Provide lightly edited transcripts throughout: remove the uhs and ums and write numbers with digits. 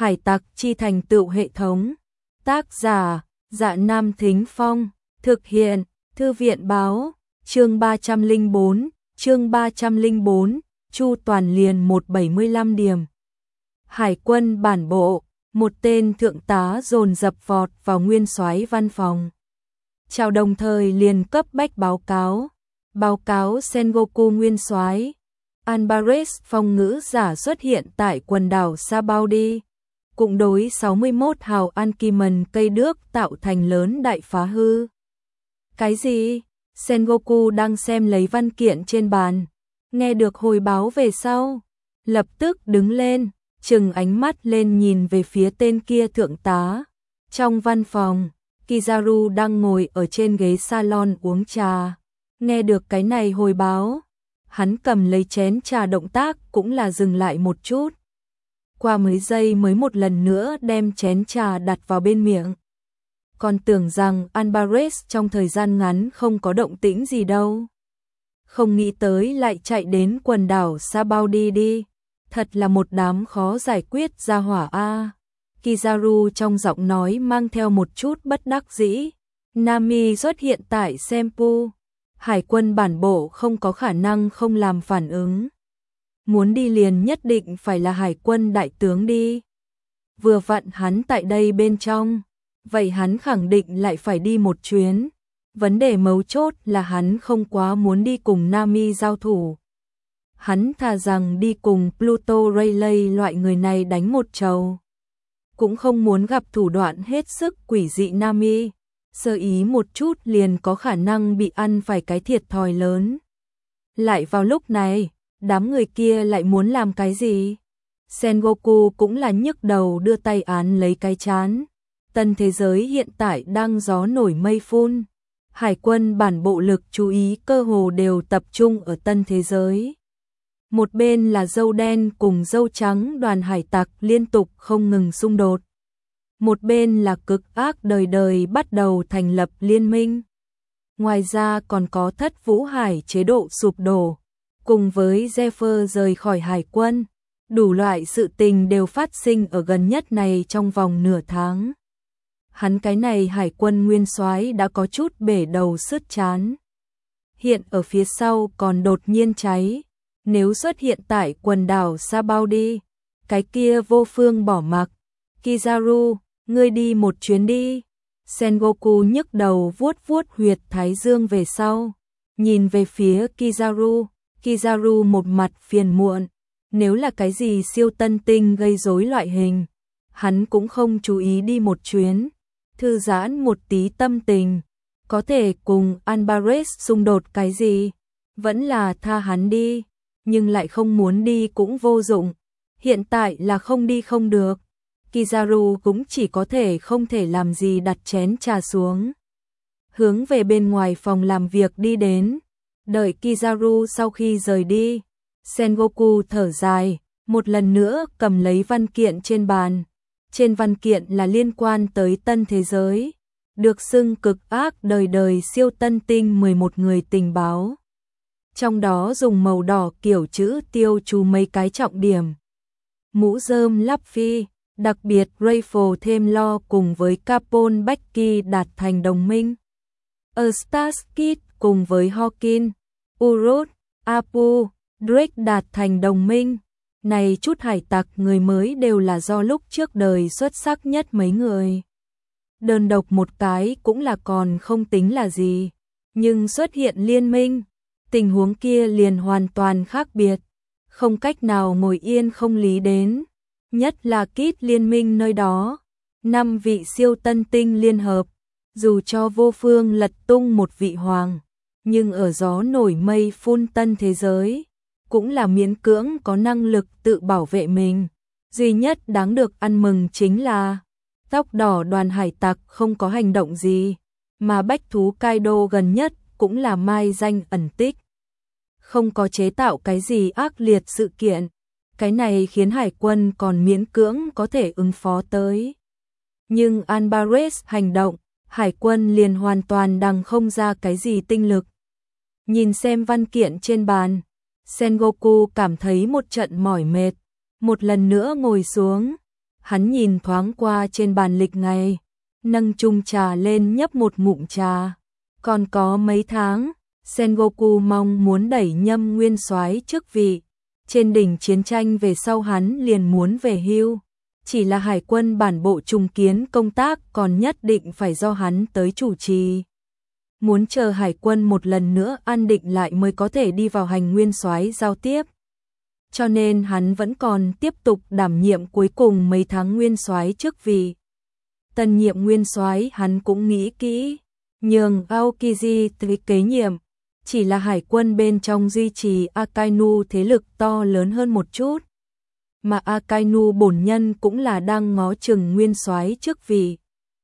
Hải tặc chi thành tựu hệ thống. Tác giả, Dạ Nam Thính Phong. Thực hiện, Thư viện báo. Chương 304, Chu Toàn liền 175 điểm. Hải quân bản bộ, một tên thượng tá dồn dập vọt vào nguyên soái văn phòng. Chào, đồng thời liền cấp bách báo cáo Sengoku nguyên soái. Alvarez phong ngữ giả xuất hiện tại quần đảo Sabaudi, cũng đối 61 hào Ankimen cây đước tạo thành lớn đại phá hư. Cái gì? Sengoku đang xem lấy văn kiện trên bàn, nghe được hồi báo về sau, lập tức đứng lên, trừng ánh mắt lên nhìn về phía tên kia thượng tá. Trong văn phòng, Kizaru đang ngồi ở trên ghế salon uống trà, nghe được cái này hồi báo, hắn cầm lấy chén trà, động tác cũng là dừng lại một chút. Qua mấy giây mới một lần nữa đem chén trà đặt vào bên miệng. Còn tưởng rằng Alvarez trong thời gian ngắn không có động tĩnh gì đâu. Không nghĩ tới lại chạy đến quần đảo Sabaudi đi. Thật là một đám khó giải quyết gia hỏa a. Kizaru trong giọng nói mang theo một chút bất đắc dĩ. Nami xuất hiện tại Senpu. Hải quân bản bộ không có khả năng không làm phản ứng. Muốn đi liền nhất định phải là hải quân đại tướng đi. Vừa vặn hắn tại đây bên trong, vậy hắn khẳng định lại phải đi một chuyến. Vấn đề mấu chốt là hắn không quá muốn đi cùng Nami giao thủ. Hắn thà rằng đi cùng Pluto Rayleigh loại người này đánh một trầu. Cũng không muốn gặp thủ đoạn hết sức quỷ dị Nami. Sơ ý một chút liền có khả năng bị ăn phải cái thiệt thòi lớn. Lại vào lúc này, đám người kia lại muốn làm cái gì? Sengoku cũng là nhức đầu đưa tay án lấy cái trán. Tân thế giới hiện tại đang gió nổi mây phun. Hải quân bản bộ lực chú ý cơ hồ đều tập trung ở tân thế giới. Một bên là dâu đen cùng dâu trắng đoàn hải tặc liên tục không ngừng xung đột. Một bên là cực ác đời đời bắt đầu thành lập liên minh. Ngoài ra còn có Thất Vũ Hải chế độ sụp đổ, cùng với Zephyr rời khỏi hải quân. Đủ loại sự tình đều phát sinh ở gần nhất này trong vòng nửa tháng. Hắn cái này hải quân nguyên soái đã có chút bể đầu sứt trán. Hiện ở phía sau còn đột nhiên cháy. Nếu xuất hiện tại quần đảo Sabaudi, cái kia vô phương bỏ mặc. Kizaru, ngươi đi một chuyến đi. Sengoku nhức đầu vuốt vuốt huyệt thái dương về sau. Nhìn về phía Kizaru. Kizaru một mặt phiền muộn. Nếu là cái gì siêu tân tinh gây rối loại hình, hắn cũng không chú ý đi một chuyến. Thư giãn một tí tâm tình. Có thể cùng Alvarez xung đột cái gì, vẫn là tha hắn đi. Nhưng lại không muốn đi cũng vô dụng. Hiện tại là không đi không được. Kizaru cũng chỉ có thể không thể làm gì, đặt chén trà xuống. Hướng về bên ngoài phòng làm việc đi đến. Đợi Kizaru sau khi rời đi, Sengoku thở dài, một lần nữa cầm lấy văn kiện trên bàn. Trên văn kiện là liên quan tới tân thế giới, được xưng cực ác đời đời siêu tân tinh 11 người tình báo. Trong đó dùng màu đỏ kiểu chữ tiêu chú mấy cái trọng điểm. Mũ rơm Luffy, đặc biệt Rayfle thêm lo cùng với Capone Becky đạt thành đồng minh. Eustace Kid cùng với Hawkins, Urut, Apu, Drake đạt thành đồng minh. Này chút hải tặc người mới đều là do lúc trước đời xuất sắc nhất mấy người. Đơn độc một cái cũng là còn không tính là gì. Nhưng xuất hiện liên minh, tình huống kia liền hoàn toàn khác biệt. Không cách nào ngồi yên không lý đến. Nhất là Kit liên minh nơi đó. 5 vị siêu tân tinh liên hợp. Dù cho vô phương lật tung một vị hoàng, nhưng ở gió nổi mây phun tân thế giới, cũng là miễn cưỡng có năng lực tự bảo vệ mình. Duy nhất đáng được ăn mừng chính là tóc đỏ đoàn hải tặc không có hành động gì, mà bách thú Kaido gần nhất cũng là mai danh ẩn tích. Không có chế tạo cái gì ác liệt sự kiện. Cái này khiến hải quân còn miễn cưỡng có thể ứng phó tới. Nhưng Alvarez hành động, hải quân liền hoàn toàn đằng không ra cái gì tinh lực. Nhìn xem văn kiện trên bàn, Sengoku cảm thấy một trận mỏi mệt, một lần nữa ngồi xuống, Hắn nhìn thoáng qua trên bàn lịch ngày, nâng chung trà lên nhấp một ngụm trà. Còn có mấy tháng, Sengoku mong muốn đẩy Nhâm Nguyên Soái chức vị. Trên đỉnh chiến tranh về sau hắn liền muốn về hưu. Chỉ là hải quân bản bộ trùng kiến công tác còn nhất định phải do hắn tới chủ trì. Muốn chờ hải quân một lần nữa an định lại mới có thể đi vào hành nguyên soái giao tiếp. Cho nên hắn vẫn còn tiếp tục đảm nhiệm cuối cùng mấy tháng nguyên soái chức vị. Tân nhiệm nguyên soái hắn cũng nghĩ kỹ, nhường Aokiji tới kế nhiệm. Chỉ là hải quân bên trong duy trì Akainu thế lực to lớn hơn một chút. Mà Akainu bổn nhân cũng là đang ngó chừng nguyên soái chức vị.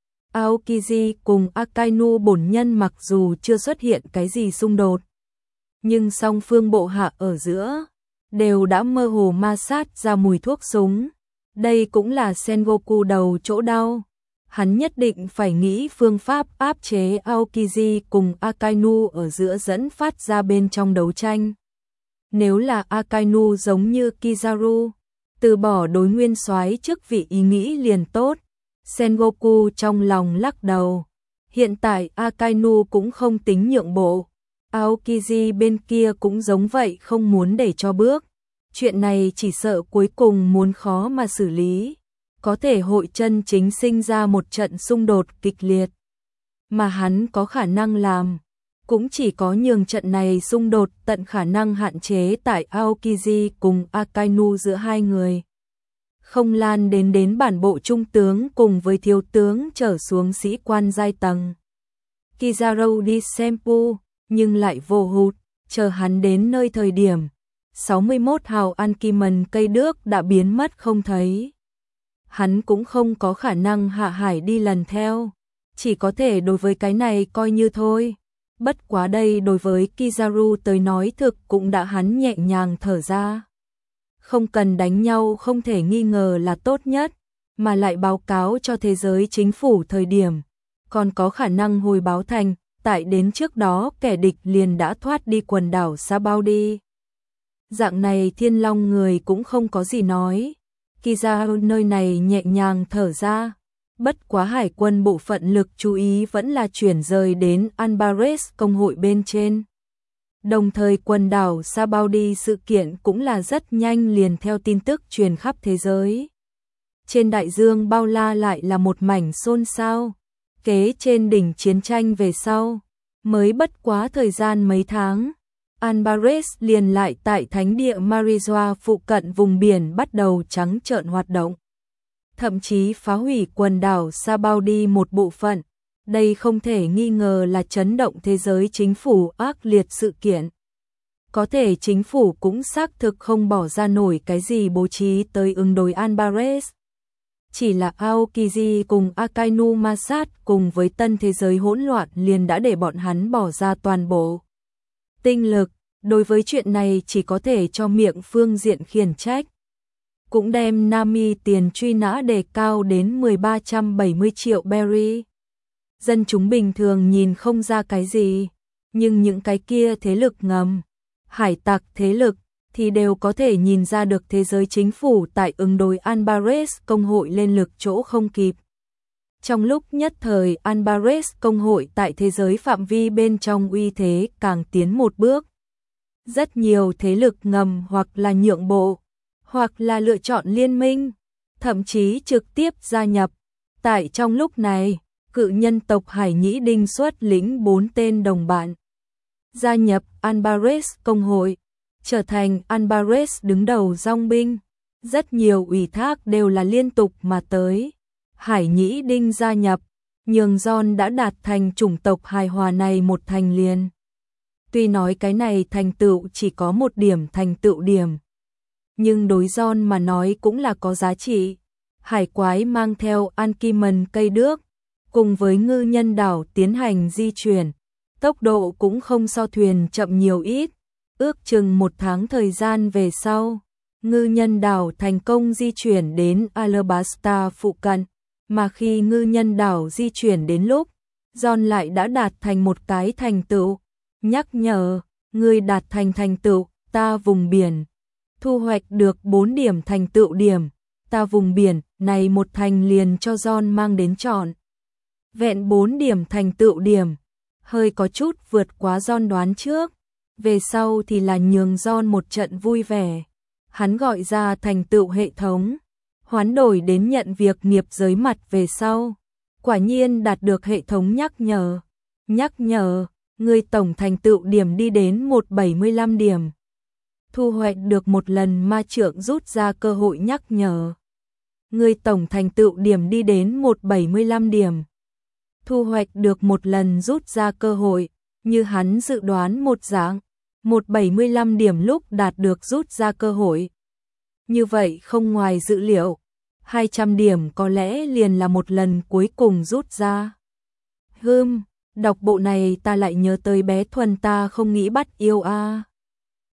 Aokiji cùng Akainu bổn nhân mặc dù chưa xuất hiện cái gì xung đột, nhưng song phương bộ hạ ở giữa đều đã mơ hồ ma sát ra mùi thuốc súng. Đây cũng là Sengoku đầu chỗ đau. Hắn nhất định phải nghĩ phương pháp áp chế Aokiji cùng Akainu ở giữa dẫn phát ra bên trong đấu tranh. Nếu là Akainu giống như Kizaru, từ bỏ đối nguyên soái chức vị ý nghĩ liền tốt. Sengoku trong lòng lắc đầu. Hiện tại Akainu cũng không tính nhượng bộ. Aokiji bên kia cũng giống vậy, không muốn để cho bước. Chuyện này chỉ sợ cuối cùng muốn khó mà xử lý. Có thể hội chân chính sinh ra một trận xung đột kịch liệt. Mà hắn có khả năng làm, cũng chỉ có nhường trận này xung đột tận khả năng hạn chế tại Aokiji cùng Akainu giữa hai người. Không lan đến bản bộ trung tướng cùng với thiếu tướng trở xuống sĩ quan giai tầng. Kizaru đi Senpu, nhưng lại vô hụt, chờ hắn đến nơi thời điểm 61 hào Ankimen cây đước đã biến mất không thấy. Hắn cũng không có khả năng hạ hải đi lần theo, chỉ có thể đối với cái này coi như thôi. Bất quá đây đối với Kizaru tới nói thực cũng đã hắn nhẹ nhàng thở ra. Không cần đánh nhau không thể nghi ngờ là tốt nhất, mà lại báo cáo cho thế giới chính phủ thời điểm, còn có khả năng hồi báo thành, tại đến trước đó kẻ địch liền đã thoát đi quần đảo Sabaudi. Dạng này Thiên Long người cũng không có gì nói. Kizaru nơi này nhẹ nhàng thở ra. Bất quá hải quân bộ phận lực chú ý vẫn là chuyển rời đến Anbares công hội bên trên. Đồng thời quần đảo Sabaudi sự kiện cũng là rất nhanh liền theo tin tức truyền khắp thế giới. Trên đại dương bao la lại là một mảnh xôn xao. Kế trên đỉnh chiến tranh về sau, mới bất quá thời gian mấy tháng, Anbares liền lại tại thánh địa Marijoa phụ cận vùng biển bắt đầu trắng trợn hoạt động. Thậm chí phá hủy quần đảo Sabaudi một bộ phận. Đây không thể nghi ngờ là chấn động thế giới chính phủ ác liệt sự kiện. Có thể chính phủ cũng xác thực không bỏ ra nổi cái gì bố trí tới ứng đối Anbares. Chỉ là Aokiji cùng Akainu ma sát cùng với tân thế giới hỗn loạn liền đã để bọn hắn bỏ ra toàn bộ tinh lực. Đối với chuyện này chỉ có thể cho miệng phương diện khiển trách. Cũng đem Nami tiền truy nã đề cao đến 1370 triệu berry. Dân chúng bình thường nhìn không ra cái gì, nhưng những cái kia thế lực ngầm, hải tặc thế lực, thì đều có thể nhìn ra được thế giới chính phủ tại ứng đối Anbares công hội lên lực chỗ không kịp. Trong lúc nhất thời Anbares công hội tại thế giới phạm vi bên trong uy thế càng tiến một bước. Rất nhiều thế lực ngầm hoặc là nhượng bộ, hoặc là lựa chọn liên minh, thậm chí trực tiếp gia nhập. Tại trong lúc này, cự nhân tộc Hải Nhĩ Đinh xuất lĩnh 4 tên đồng bạn, gia nhập Anbares công hội, trở thành Anbares đứng đầu dòng binh. Rất nhiều ủy thác đều là liên tục mà tới. Hải Nhĩ Đinh gia nhập, nhường John đã đạt thành chủng tộc hài hòa này một thành liền. Tuy nói cái này thành tựu chỉ có một điểm thành tựu điểm, nhưng đối John mà nói cũng là có giá trị. Hải quái mang theo Ankimen cây đước, cùng với ngư nhân đảo tiến hành di chuyển, tốc độ cũng không so thuyền chậm nhiều ít. Ước chừng 1 tháng thời gian về sau, ngư nhân đảo thành công di chuyển đến Alabasta phụ cận, mà khi ngư nhân đảo di chuyển đến lúc, John lại đã đạt thành một cái thành tựu. Nhắc nhở, người đạt thành thành tựu, ta vùng biển. Thu hoạch được 4 điểm thành tựu điểm, ta vùng biển, này một thành liền cho John mang đến trọn vẹn 4 điểm thành tựu điểm, hơi có chút vượt quá John đoán trước. Về sau thì là nhường John một trận vui vẻ. Hắn gọi ra thành tựu hệ thống, hoán đổi đến nhận việc nghiệp giới mặt về sau. Quả nhiên đạt được hệ thống nhắc nhở, người tổng thành tựu điểm đi đến 175 điểm. Thu hoạch được một lần ma trượng rút ra cơ hội nhắc nhở. Người tổng thành tựu điểm đi đến 175 điểm. Thu hoạch được một lần rút ra cơ hội, như hắn dự đoán một dạng, 175 điểm lúc đạt được rút ra cơ hội. Như vậy không ngoài dự liệu, 200 điểm có lẽ liền là một lần cuối cùng rút ra. Đọc bộ này ta lại nhớ tới bé Thuần ta không nghĩ bắt yêu a.